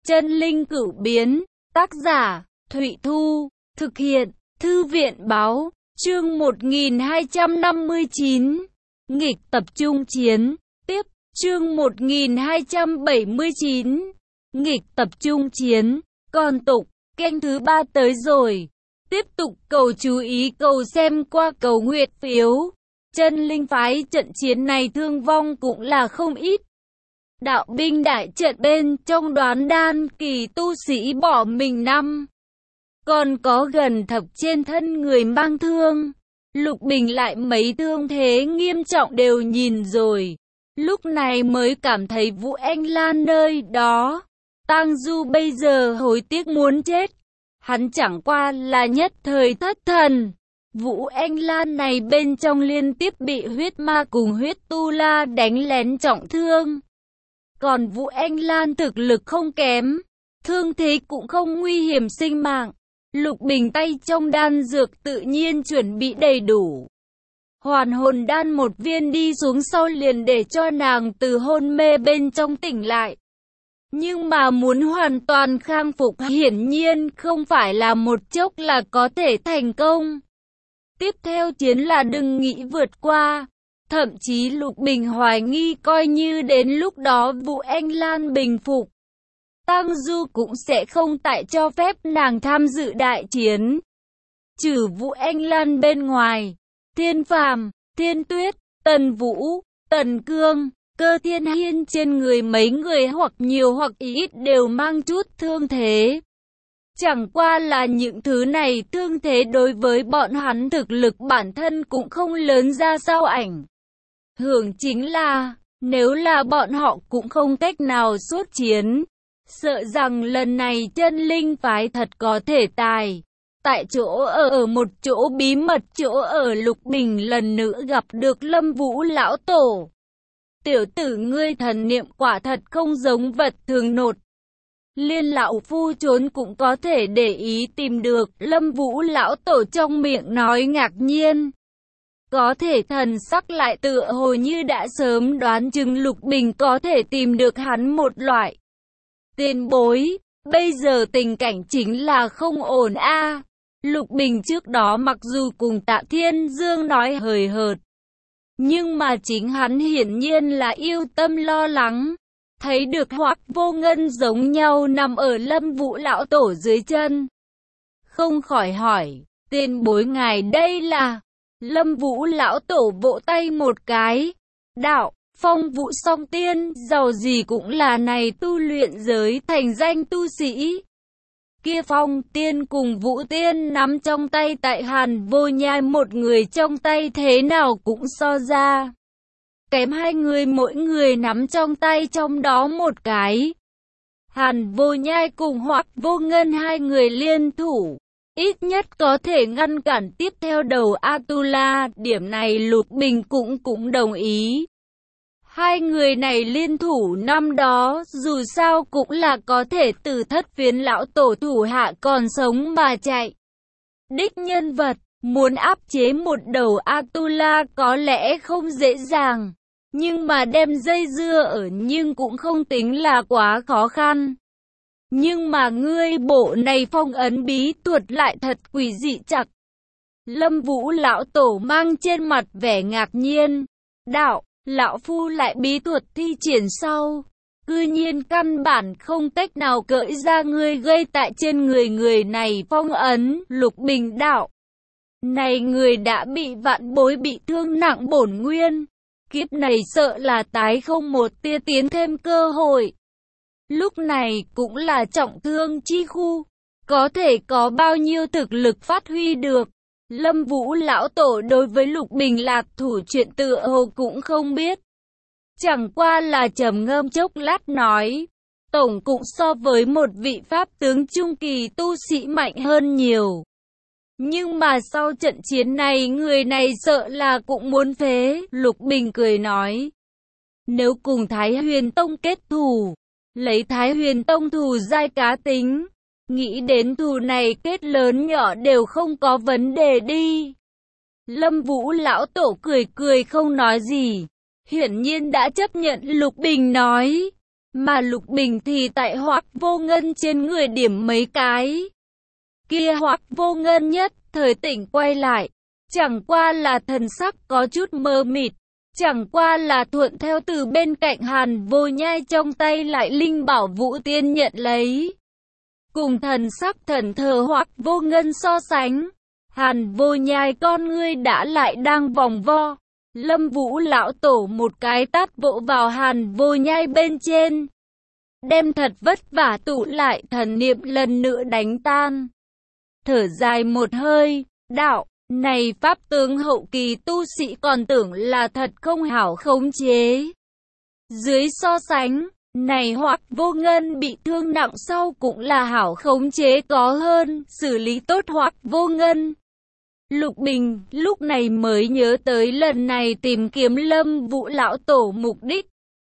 Chân linh cửu biến, tác giả, Thụy Thu, thực hiện, Thư viện báo, chương 1259, nghịch tập trung chiến, tiếp, chương 1279, nghịch tập trung chiến, còn tục, kênh thứ 3 tới rồi, tiếp tục cầu chú ý cầu xem qua cầu nguyện phiếu, chân linh phái trận chiến này thương vong cũng là không ít. Đạo binh đại trận bên trong đoán đan kỳ tu sĩ bỏ mình 5. Còn có gần thập trên thân người mang thương. Lục Bình lại mấy thương thế nghiêm trọng đều nhìn rồi. Lúc này mới cảm thấy Vũ Anh Lan nơi đó. Tang Du bây giờ hối tiếc muốn chết. Hắn chẳng qua là nhất thời thất thần. Vũ Anh Lan này bên trong liên tiếp bị huyết ma cùng huyết tu la đánh lén trọng thương. Còn Vũ Anh Lan thực lực không kém, thương thế cũng không nguy hiểm sinh mạng. Lục Bình tay trong đan dược tự nhiên chuẩn bị đầy đủ. Hoàn hồn đan một viên đi xuống sau liền để cho nàng từ hôn mê bên trong tỉnh lại. Nhưng mà muốn hoàn toàn khang phục hiển nhiên không phải là một chốc là có thể thành công. Tiếp theo chiến là đừng nghĩ vượt qua. Thậm chí Lục Bình hoài nghi coi như đến lúc đó Vũ Anh Lan bình phục, Tang Du cũng sẽ không tại cho phép nàng tham dự đại chiến. Trừ Vũ Anh Lan bên ngoài, Thiên Phàm, Thiên Tuyết, Tần Vũ, Tần Cương, Cơ Thiên Hiên trên người mấy người hoặc nhiều hoặc ít đều mang chút thương thế. Chẳng qua là những thứ này thương thế đối với bọn hắn thực lực bản thân cũng không lớn ra sao ảnh hưởng, chính là nếu là bọn họ cũng không cách nào xuất chiến. Sợ rằng lần này chân linh phái thật có thể tài. Tại chỗ ở một chỗ bí mật chỗ ở Lục Bình lần nữa gặp được Lâm Vũ lão tổ. Tiểu tử ngươi thần niệm quả thật không giống vật thường nột. Liên lão phu trốn cũng có thể để ý tìm được. Lâm Vũ lão tổ trong miệng nói ngạc nhiên. Có thể thần sắc lại tựa hồ như đã sớm đoán chừng Lục Bình có thể tìm được hắn một loại. Tiền bối, bây giờ tình cảnh chính là không ổn a. Lục Bình trước đó mặc dù cùng Tạ Thiên Dương nói hời hợt, nhưng mà chính hắn hiển nhiên là yêu tâm lo lắng. Thấy được Hoắc Vô Ngân giống nhau nằm ở Lâm Vũ lão tổ dưới chân, không khỏi hỏi, tiền bối ngài đây là... Lâm Vũ lão tổ vỗ tay một cái, đạo, Phong Vũ Song Tiên, giàu gì cũng là này tu luyện giới thành danh tu sĩ. Kia Phong Tiên cùng Vũ Tiên nắm trong tay tại Hàn Vô Nhai một người trong tay thế nào cũng so ra. Kém hai người mỗi người nắm trong tay trong đó một cái. Hàn Vô Nhai cùng Hoắc Vô Ngân hai người liên thủ. Ít nhất có thể ngăn cản tiếp theo đầu Atula, điểm này Lục Bình cũng đồng ý. Hai người này liên thủ năm đó, dù sao cũng là có thể từ Thất Phiến lão tổ thủ hạ còn sống mà chạy. Đích nhân vật, muốn áp chế một đầu Atula có lẽ không dễ dàng, nhưng mà đem dây dưa ở nhưng cũng không tính là quá khó khăn. Nhưng mà ngươi bộ này phong ấn bí thuật lại thật quỷ dị chặt. Lâm Vũ lão tổ mang trên mặt vẻ ngạc nhiên. Đạo, lão phu lại bí thuật thi triển sau. Cư nhiên căn bản không cách nào cởi ra ngươi gây tại trên người này phong ấn. Lục Bình đạo. Này người đã bị vạn bối bị thương nặng bổn nguyên. Kiếp này sợ là tái không một tia tiến thêm cơ hội. Lúc này cũng là trọng thương chi khu, có thể có bao nhiêu thực lực phát huy được. Lâm Vũ lão tổ đối với Lục Bình lạc thủ chuyện tựa hồ cũng không biết. Chẳng qua là trầm ngâm chốc lát nói, tổng cũng so với một vị pháp tướng trung kỳ tu sĩ mạnh hơn nhiều. Nhưng mà sau trận chiến này người này sợ là cũng muốn phế. Lục Bình cười nói, nếu cùng Thái Huyền Tông kết thù, lấy Thái Huyền Tông thù giai cá tính, nghĩ đến thù này kết lớn nhỏ đều không có vấn đề đi. Lâm Vũ lão tổ cười không nói gì, hiển nhiên đã chấp nhận Lục Bình nói. Mà Lục Bình thì tại Hoắc Vô Ngân trên người điểm mấy cái. Kia Hoắc Vô Ngân nhất thời tỉnh quay lại, chẳng qua là thần sắc có chút mơ mịt, chẳng qua là thuận theo từ bên cạnh Hàn Vô Nhai trong tay lại linh bảo Vũ Tiên nhận lấy. Cùng thần sắc thần thờ Hoắc Vô Ngân so sánh, Hàn Vô Nhai con ngươi đã lại đang vòng vo. Lâm Vũ lão tổ một cái tát vỗ vào Hàn Vô Nhai bên trên, đem thật vất vả tụ lại thần niệm lần nữa đánh tan. Thở dài một hơi, đạo, này pháp tướng hậu kỳ tu sĩ còn tưởng là thật không hảo khống chế. Dưới so sánh, này Hoắc Vô Ngân bị thương nặng sau cũng là hảo khống chế có hơn, xử lý tốt Hoắc Vô Ngân. Lục Bình lúc này mới nhớ tới lần này tìm kiếm Lâm Vũ lão tổ mục đích.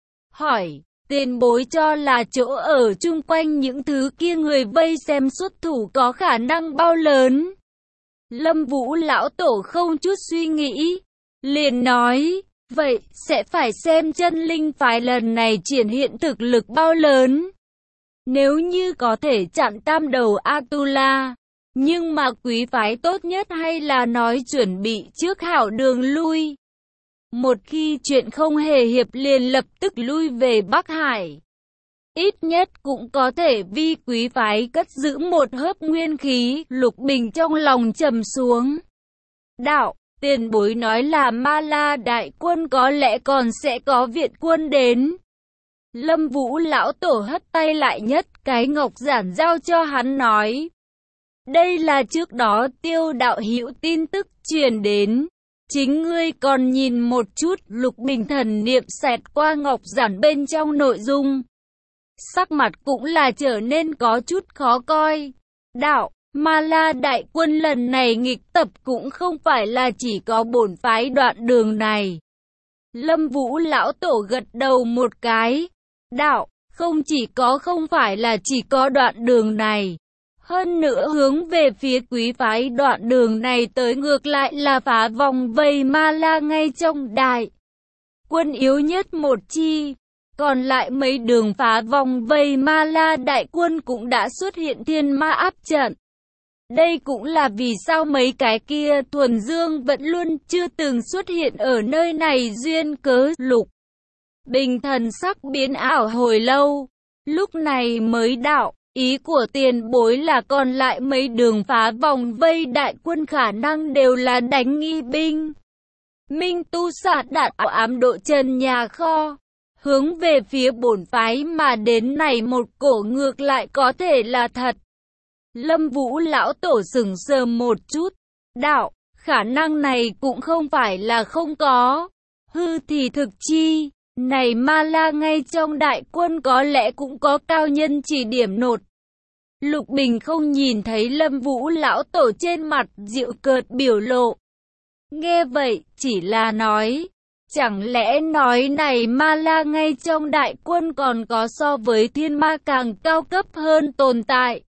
Hỏi, tiền bối cho là chỗ ở chung quanh những thứ kia người vây xem xuất thủ có khả năng bao lớn? Lâm Vũ lão tổ không chút suy nghĩ, liền nói, vậy sẽ phải xem chân linh phái lần này triển hiện thực lực bao lớn. Nếu như có thể chặn tam đầu Atula, nhưng mà quý phái tốt nhất hay là nói chuẩn bị trước hảo đường lui. Một khi chuyện không hề hiệp liền lập tức lui về Bắc Hải. Ít nhất cũng có thể vi quý phái cất giữ một hớp nguyên khí. Lục Bình trong lòng trầm xuống. Đạo, tiền bối nói là Ma La đại quân có lẽ còn sẽ có viện quân đến. Lâm Vũ lão tổ hất tay lại nhất cái ngọc giản giao cho hắn nói. Đây là trước đó Tiêu đạo hữu tin tức truyền đến. Chính ngươi còn nhìn một chút. Lục Bình thần niệm xẹt qua ngọc giản bên trong nội dung. Sắc mặt cũng là trở nên có chút khó coi. Đạo, Ma La đại quân lần này nghịch tập cũng không phải là chỉ có bổn phái đoạn đường này. Lâm Vũ lão tổ gật đầu một cái. Đạo, không phải là chỉ có đoạn đường này. Hơn nữa hướng về phía quý phái đoạn đường này tới ngược lại là phá vòng vây Ma La ngay trong đại quân yếu nhất một chi. Còn lại mấy đường phá vòng vây Ma La đại quân cũng đã xuất hiện thiên ma áp trận. Đây cũng là vì sao mấy cái kia thuần dương vẫn luôn chưa từng xuất hiện ở nơi này duyên cớ. Lục Bình thần sắc biến ảo hồi lâu, lúc này mới đạo. Ý của tiền bối là còn lại mấy đường phá vòng vây đại quân khả năng đều là đánh nghi binh. Minh tu xạ đạn ám độ trần nhà kho. Hướng về phía bổn phái mà đến này một cổ ngược lại có thể là thật. Lâm Vũ lão tổ sững sờ một chút. Đạo, khả năng này cũng không phải là không có. Hư thì thực chi. Này Ma La ngay trong đại quân có lẽ cũng có cao nhân chỉ điểm nột. Lục Bình không nhìn thấy Lâm Vũ lão tổ trên mặt giễu cợt biểu lộ. Nghe vậy, chỉ là nói, chẳng lẽ nói này Ma La ngay trong đại quân còn có so với thiên ma càng cao cấp hơn tồn tại.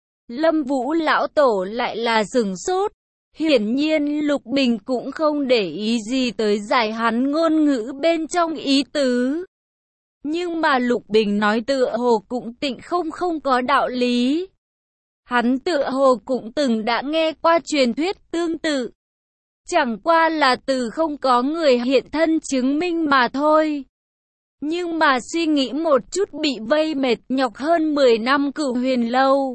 Lâm Vũ lão tổ lại là sửng sốt. Hiển nhiên Lục Bình cũng không để ý gì tới giải hắn ngôn ngữ bên trong ý tứ. Nhưng mà Lục Bình nói tựa hồ cũng tịnh không có đạo lý. Hắn tựa hồ cũng từng đã nghe qua truyền thuyết tương tự. Chẳng qua là từ không có người hiện thân chứng minh mà thôi. Nhưng mà suy nghĩ một chút bị vây mệt nhọc hơn 10 năm Cửu Huyền Lâu.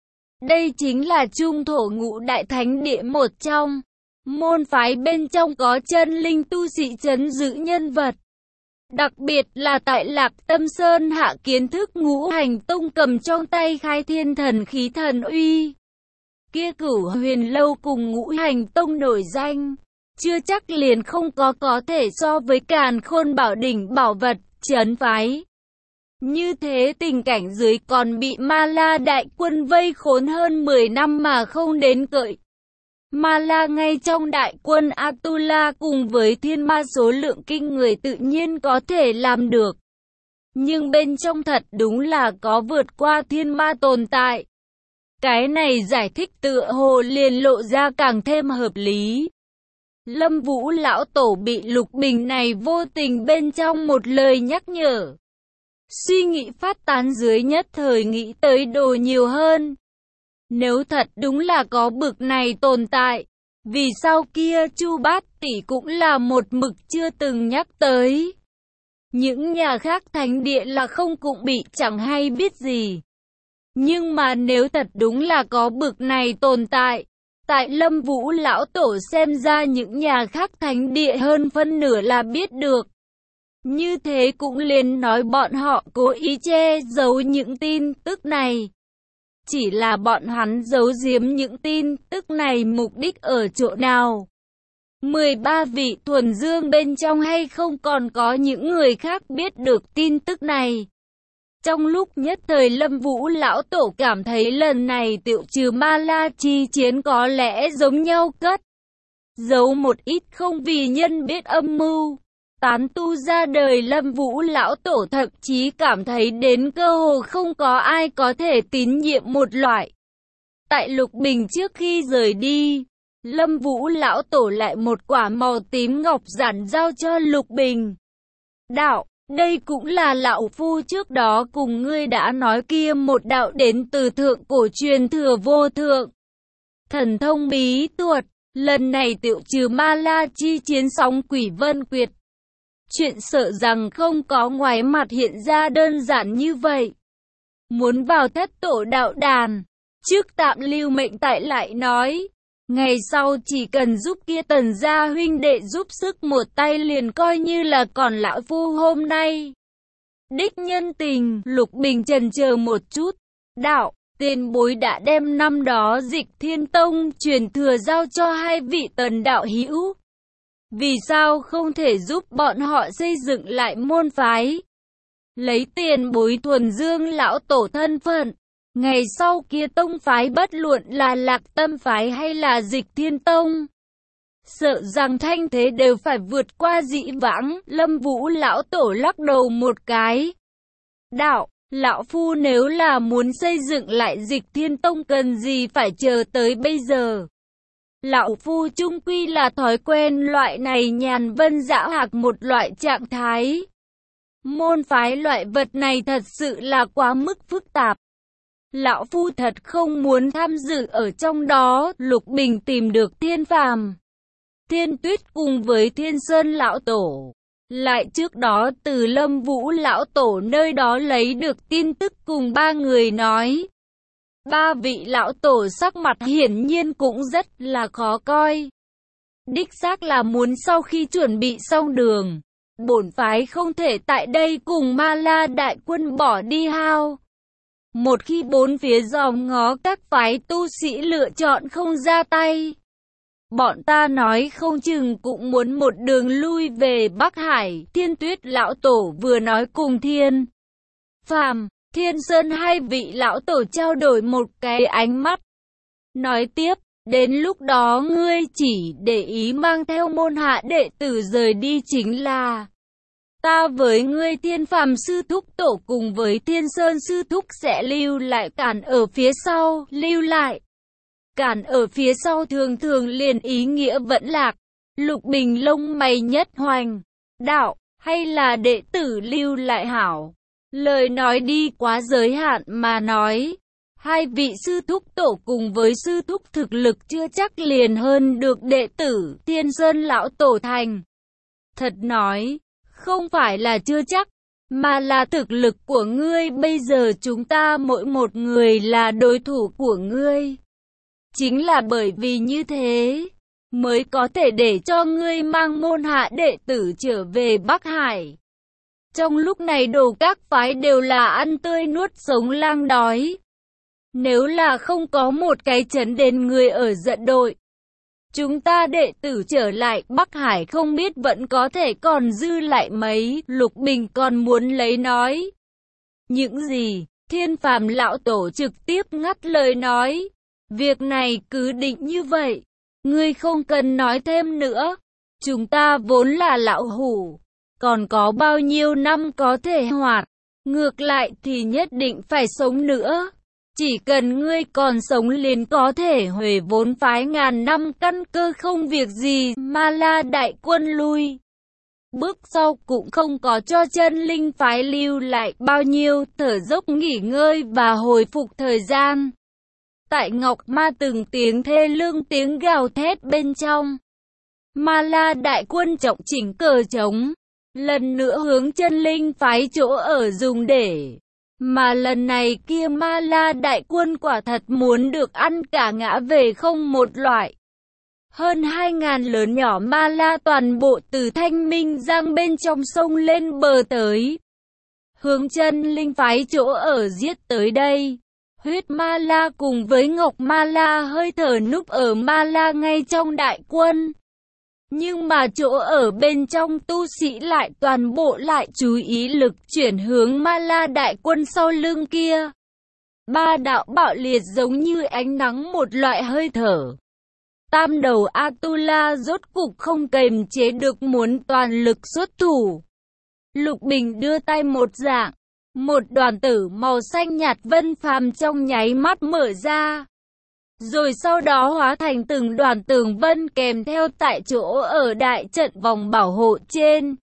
Đây chính là trung thổ ngũ đại thánh địa một trong. Môn phái bên trong có chân linh tu sĩ trấn giữ nhân vật. Đặc biệt là tại Lạc Tâm Sơn hạ kiến thức Ngũ Hành Tông cầm trong tay khai thiên thần khí thần uy. Kia Cửu Huyền Lâu cùng Ngũ Hành Tông nổi danh, chưa chắc liền không có thể so với Càn Khôn Bảo đỉnh bảo vật, trấn phái. Như thế tình cảnh dưới còn bị Ma La đại quân vây khốn hơn 10 năm mà không đến cợi. Ma La ngay trong đại quân Atula cùng với thiên ma số lượng kinh người tự nhiên có thể làm được. Nhưng bên trong thật đúng là có vượt qua thiên ma tồn tại. Cái này giải thích tựa hồ liền lộ ra càng thêm hợp lý. Lâm Vũ lão tổ bị Lục Bình này vô tình bên trong một lời nhắc nhở. Suy nghĩ phát tán dưới nhất thời nghĩ tới đồ nhiều hơn. Nếu thật đúng là có bực này tồn tại, vì sao kia Chu Bát Tỷ cũng là một mực chưa từng nhắc tới. Những nhà khác thánh địa là không cũng bị chẳng hay biết gì. Nhưng mà nếu thật đúng là có bực này tồn tại, tại Lâm Vũ lão tổ xem ra những nhà khác thánh địa hơn phân nửa là biết được. Như thế cũng liền nói bọn họ cố ý che giấu những tin tức này. Chỉ là bọn hắn giấu giếm những tin tức này mục đích ở chỗ nào? 13 vị thuần dương bên trong hay không còn có những người khác biết được tin tức này? Trong lúc nhất thời Lâm Vũ lão tổ cảm thấy lần này Tiểu Trừ Ma La chi chiến có lẽ giống nhau cất. Giấu một ít không vì nhân biết âm mưu. Tán tu ra đời Lâm Vũ lão tổ thậm chí cảm thấy đến cơ hồ không có ai có thể tín nhiệm một loại. Tại Lục Bình trước khi rời đi, Lâm Vũ lão tổ lại một quả màu tím ngọc giản giao cho Lục Bình. Đạo, đây cũng là lão phu trước đó cùng ngươi đã nói kia một đạo đến từ thượng cổ truyền thừa vô thượng. Thần thông bí tuột, lần này Tiểu Trừ Ma La chi chiến sóng Quỷ Vân Quyệt. Chuyện sợ rằng không có ngoài mặt hiện ra đơn giản như vậy. Muốn vào thất tổ đạo đàn, trước tạm lưu mệnh tại lại nói. Ngày sau chỉ cần giúp kia Tần gia huynh đệ giúp sức một tay liền coi như là còn lão phu hôm nay. Đích nhân tình, Lục Bình chần chờ một chút. Đạo, tiền bối đã đem năm đó Dịch Thiên Tông truyền thừa giao cho hai vị Tần đạo hữu. Vì sao không thể giúp bọn họ xây dựng lại môn phái? Lấy tiền bối thuần dương lão tổ thân phận. Ngày sau kia tông phái bất luận là Lạc Tâm phái hay là Dịch Thiên Tông, sợ rằng thanh thế đều phải vượt qua dĩ vãng. Lâm Vũ lão tổ lắc đầu một cái. Đạo, lão phu nếu là muốn xây dựng lại Dịch Thiên Tông cần gì phải chờ tới bây giờ? Lão phu chung quy là thói quen loại này nhàn vân dã hạc một loại trạng thái. Môn phái loại vật này thật sự là quá mức phức tạp. Lão phu thật không muốn tham dự ở trong đó. Lục Bình tìm được Thiên Phàm, Thiên Tuyết cùng với Thiên Sơn lão tổ. Lại trước đó từ Lâm Vũ lão tổ nơi đó lấy được tin tức cùng ba người nói. Ba vị lão tổ sắc mặt hiển nhiên cũng rất là khó coi. Đích xác là muốn sau khi chuẩn bị xong đường, bổn phái không thể tại đây cùng Ma La đại quân bỏ đi hao. Một khi bốn phía dòm ngó các phái tu sĩ lựa chọn không ra tay, bọn ta nói không chừng cũng muốn một đường lui về Bắc Hải. Thiên Tuyết lão tổ vừa nói cùng Thiên Phàm, Thiên Sơn hai vị lão tổ trao đổi một cái ánh mắt. Nói tiếp, đến lúc đó ngươi chỉ để ý mang theo môn hạ đệ tử rời đi chính là. Ta với ngươi Thiên Phàm sư thúc tổ cùng với Thiên Sơn sư thúc sẽ lưu lại cản ở phía sau. Lưu lại cản ở phía sau thường thường liền ý nghĩa vẫn lạc. Lục Bình lông mày nhất hoành. Đạo, hay là đệ tử lưu lại hảo? Lời nói đi quá giới hạn mà nói. Hai vị sư thúc tổ cùng với sư thúc thực lực chưa chắc liền hơn được đệ tử Thiên Sơn lão tổ thành. Thật nói, không phải là chưa chắc, mà là thực lực của ngươi bây giờ chúng ta mỗi một người là đối thủ của ngươi. Chính là bởi vì như thế, mới có thể để cho ngươi mang môn hạ đệ tử trở về Bắc Hải. Trong lúc này đồ các phái đều là ăn tươi nuốt sống lang đói. Nếu là không có một cái chấn đến người ở dẫn đội, chúng ta đệ tử trở lại Bắc Hải không biết vẫn có thể còn dư lại mấy. Lục Bình còn muốn lấy nói. Những gì? Thiên Phàm lão tổ trực tiếp ngắt lời nói. Việc này cứ định như vậy. Ngươi không cần nói thêm nữa. Chúng ta vốn là lão hủ. Còn có bao nhiêu năm có thể hoạt. Ngược lại thì nhất định phải sống nữa. Chỉ cần ngươi còn sống liền có thể huề vốn phái ngàn năm căn cơ không việc gì. Ma La đại quân lui bước sau cũng không có cho chân linh phái lưu lại bao nhiêu thở dốc nghỉ ngơi và hồi phục thời gian. Tại Ngọc Ma từng tiếng thê lương tiếng gào thét bên trong. Ma La đại quân trọng chỉnh cờ trống, lần nữa hướng chân linh phái chỗ ở dùng để. Mà lần này kia Ma La đại quân quả thật muốn được ăn cả ngã về không một loại. Hơn 2.000 lớn nhỏ Ma La toàn bộ từ Thanh Minh Giang bên trong sông lên bờ tới. Hướng chân linh phái chỗ ở giết tới đây. Huyết Ma La cùng với Ngọc Ma La hơi thở núp ở Ma La ngay trong đại quân. Nhưng mà chỗ ở bên trong tu sĩ lại toàn bộ lại chú ý lực chuyển hướng Ma La đại quân sau lưng kia. Ba đạo bạo liệt giống như ánh nắng một loại hơi thở. Tam đầu Atula rốt cục không kềm chế được muốn toàn lực xuất thủ. Lục Bình đưa tay một dạng, một đoàn tử màu xanh nhạt vân phàm trong nháy mắt mở ra. Rồi sau đó hóa thành từng đoàn tường vân kèm theo tại chỗ ở đại trận vòng bảo hộ trên.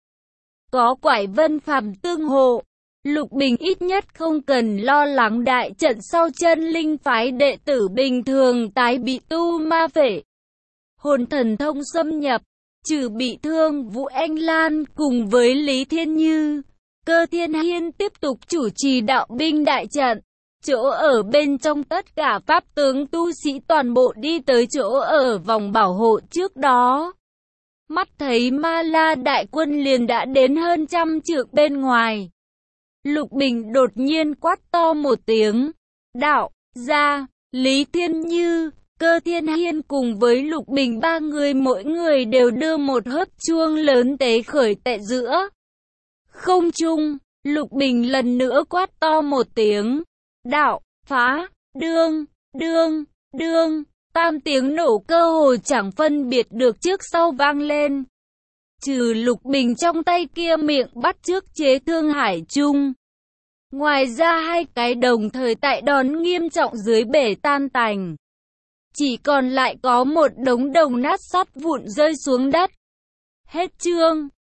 Có quải vân phàm tương hộ, Lục Bình ít nhất không cần lo lắng đại trận sau chân linh phái đệ tử bình thường tái bị tu ma phệ. Hồn thần thông xâm nhập, trừ bị thương Vũ Anh Lan cùng với Lý Thiên Như, Cơ Thiên Hiên tiếp tục chủ trì đạo binh đại trận. Chỗ ở bên trong tất cả pháp tướng tu sĩ toàn bộ đi tới chỗ ở vòng bảo hộ trước đó. Mắt thấy Ma La đại quân liền đã đến hơn 100 trượng bên ngoài. Lục Bình đột nhiên quát to một tiếng. Đạo, ra, Lý Thiên Như, Cơ Thiên Hiên cùng với Lục Bình ba người mỗi người đều đưa một hớp chuông lớn tế khởi tại giữa. Không trung, Lục Bình lần nữa quát to một tiếng. Đạo, phá, đương, đương, đương, tam tiếng nổ cơ hồ chẳng phân biệt được trước sau vang lên. Trừ Lục Bình trong tay kia miệng bắt chước chế thương hải chung. Ngoài ra hai cái đồng thời tại đòn nghiêm trọng dưới bể tan tành. Chỉ còn lại có một đống đồng nát sắt vụn rơi xuống đất. Hết chương.